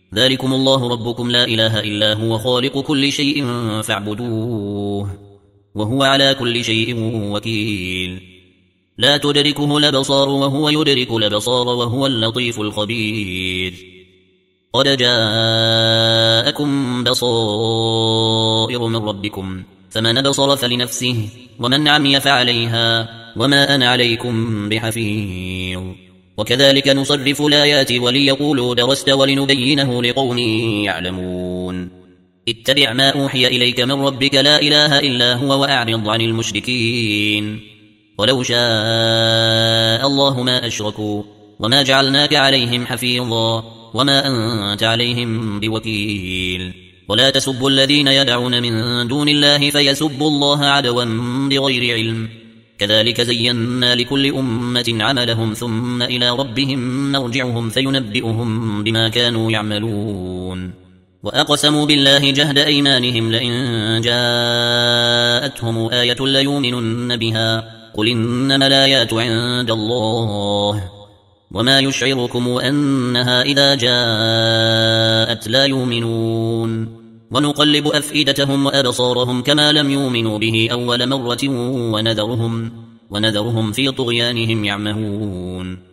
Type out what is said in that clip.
ذلكم الله ربكم لا إله إلا هو خالق كل شيء فاعبدوه وهو على كل شيء وكيل لا تدركه الأبصار وهو يدرك الأبصار وهو اللطيف الخبير قد جاءكم بصائر من ربكم فمن بصر فلنفسه ومن عمي فعليها وما أنا عليكم بحفيظ وكذلك نصرف الآيات وليقولوا درست ولنبينه لقوم يعلمون اتبع ما أوحي إليك من ربك لا إله إلا هو وأعرض عن المشركين ولو شاء الله ما أشركوا وما جعلناك عليهم حفيظا وما أنت عليهم بوكيل ولا تسبوا الذين يدعون من دون الله فيسبوا الله عدوا بغير علم كذلك زينا لكل أمة عملهم ثم إلى ربهم مرجعهم فينبئهم بما كانوا يعملون وأقسموا بالله جهد أيمانهم لئن جاءتهم آية ليؤمنن بها قل إنما الآيات عند الله وما يشعركم أنها إذا جاءت لا يؤمنون ونقلب أفئدتهم وأبصارهم كما لم يؤمنوا به أول مرة ونذرهم في طغيانهم يعمهون